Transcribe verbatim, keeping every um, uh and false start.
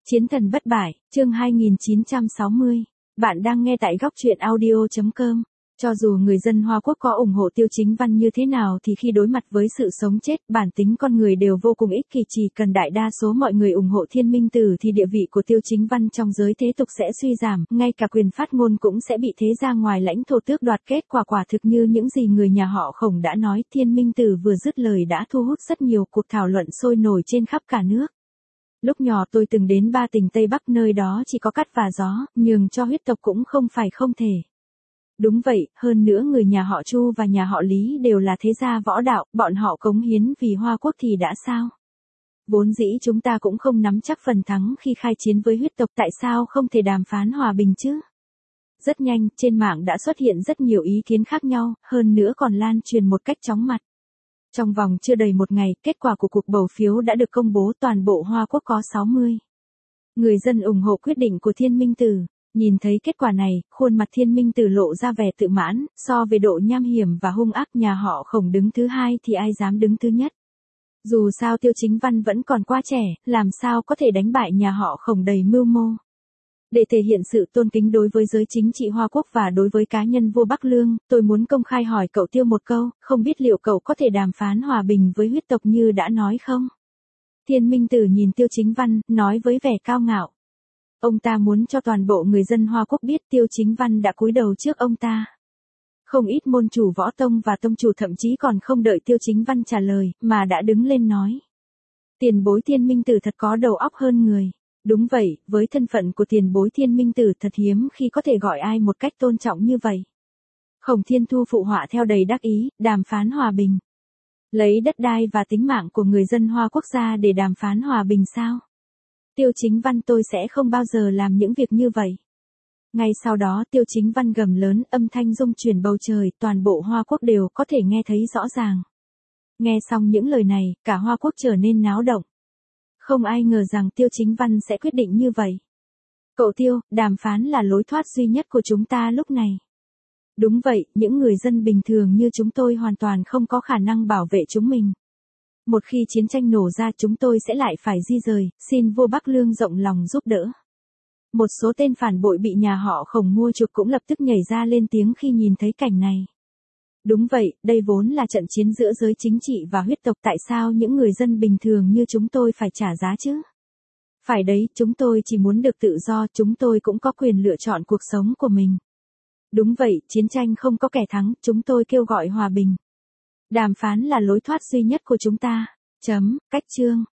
Chiến thần bất bại, chương hai nghìn chín trăm sáu mươi. Bạn đang nghe tại góc truyện audio chấm com. Cho dù người dân Hoa Quốc có ủng hộ Tiêu Chính Văn như thế nào thì khi đối mặt với sự sống chết, bản tính con người đều vô cùng ích kỷ, chỉ cần đại đa số mọi người ủng hộ Thiên Minh Tử thì địa vị của Tiêu Chính Văn trong giới thế tục sẽ suy giảm, ngay cả quyền phát ngôn cũng sẽ bị thế gia ngoài lãnh thổ tước đoạt. Kết quả quả thực như những gì người nhà họ Khổng đã nói, Thiên Minh Tử vừa dứt lời đã thu hút rất nhiều cuộc thảo luận sôi nổi trên khắp cả nước. Lúc nhỏ tôi từng đến Ba Tỉnh Tây Bắc, nơi đó chỉ có cát và gió, nhường cho huyết tộc cũng không phải không thể. Đúng vậy, hơn nữa người nhà họ Chu và nhà họ Lý đều là thế gia võ đạo, bọn họ cống hiến vì Hoa Quốc thì đã sao? Vốn dĩ chúng ta cũng không nắm chắc phần thắng khi khai chiến với huyết tộc, tại sao không thể đàm phán hòa bình chứ? Rất nhanh, trên mạng đã xuất hiện rất nhiều ý kiến khác nhau, hơn nữa còn lan truyền một cách chóng mặt. Trong vòng chưa đầy một ngày, kết quả của cuộc bầu phiếu đã được công bố, toàn bộ Hoa Quốc có sáu mươi người dân ủng hộ quyết định của Thiên Minh Tử. Nhìn thấy kết quả này, khuôn mặt Thiên Minh Tử lộ ra vẻ tự mãn, so về độ nham hiểm và hung ác nhà họ Khổng đứng thứ hai thì ai dám đứng thứ nhất. Dù sao Tiêu Chính Văn vẫn còn quá trẻ, làm sao có thể đánh bại nhà họ Khổng đầy mưu mô. Để thể hiện sự tôn kính đối với giới chính trị Hoa Quốc và đối với cá nhân vua Bắc Lương, tôi muốn công khai hỏi cậu Tiêu một câu, không biết liệu cậu có thể đàm phán hòa bình với huyết tộc như đã nói không? Thiên Minh Tử nhìn Tiêu Chính Văn, nói với vẻ cao ngạo. Ông ta muốn cho toàn bộ người dân Hoa Quốc biết Tiêu Chính Văn đã cúi đầu trước ông ta. Không ít môn chủ võ tông và tông chủ thậm chí còn không đợi Tiêu Chính Văn trả lời, mà đã đứng lên nói. Tiền bối Thiên Minh Tử thật có đầu óc hơn người. Đúng vậy, với thân phận của tiền bối Thiên Minh Tử thật hiếm khi có thể gọi ai một cách tôn trọng như vậy. Khổng Thiên Thu phụ họa theo đầy đắc ý, đàm phán hòa bình. Lấy đất đai và tính mạng của người dân Hoa Quốc gia để đàm phán hòa bình sao? Tiêu Chính Văn, tôi sẽ không bao giờ làm những việc như vậy. Ngay sau đó Tiêu Chính Văn gầm lớn, âm thanh rung chuyển bầu trời, toàn bộ Hoa Quốc đều có thể nghe thấy rõ ràng. Nghe xong những lời này, cả Hoa Quốc trở nên náo động. Không ai ngờ rằng Tiêu Chính Văn sẽ quyết định như vậy. Cậu Tiêu, đàm phán là lối thoát duy nhất của chúng ta lúc này. Đúng vậy, những người dân bình thường như chúng tôi hoàn toàn không có khả năng bảo vệ chúng mình. Một khi chiến tranh nổ ra chúng tôi sẽ lại phải di rời, xin vua Bắc Lương rộng lòng giúp đỡ. Một số tên phản bội bị nhà họ Khổng mua chuộc cũng lập tức nhảy ra lên tiếng khi nhìn thấy cảnh này. Đúng vậy, đây vốn là trận chiến giữa giới chính trị và huyết tộc, tại sao những người dân bình thường như chúng tôi phải trả giá chứ? Phải đấy, chúng tôi chỉ muốn được tự do, chúng tôi cũng có quyền lựa chọn cuộc sống của mình. Đúng vậy, chiến tranh không có kẻ thắng, chúng tôi kêu gọi hòa bình. Đàm phán là lối thoát duy nhất của chúng ta. Chấm, cách chương.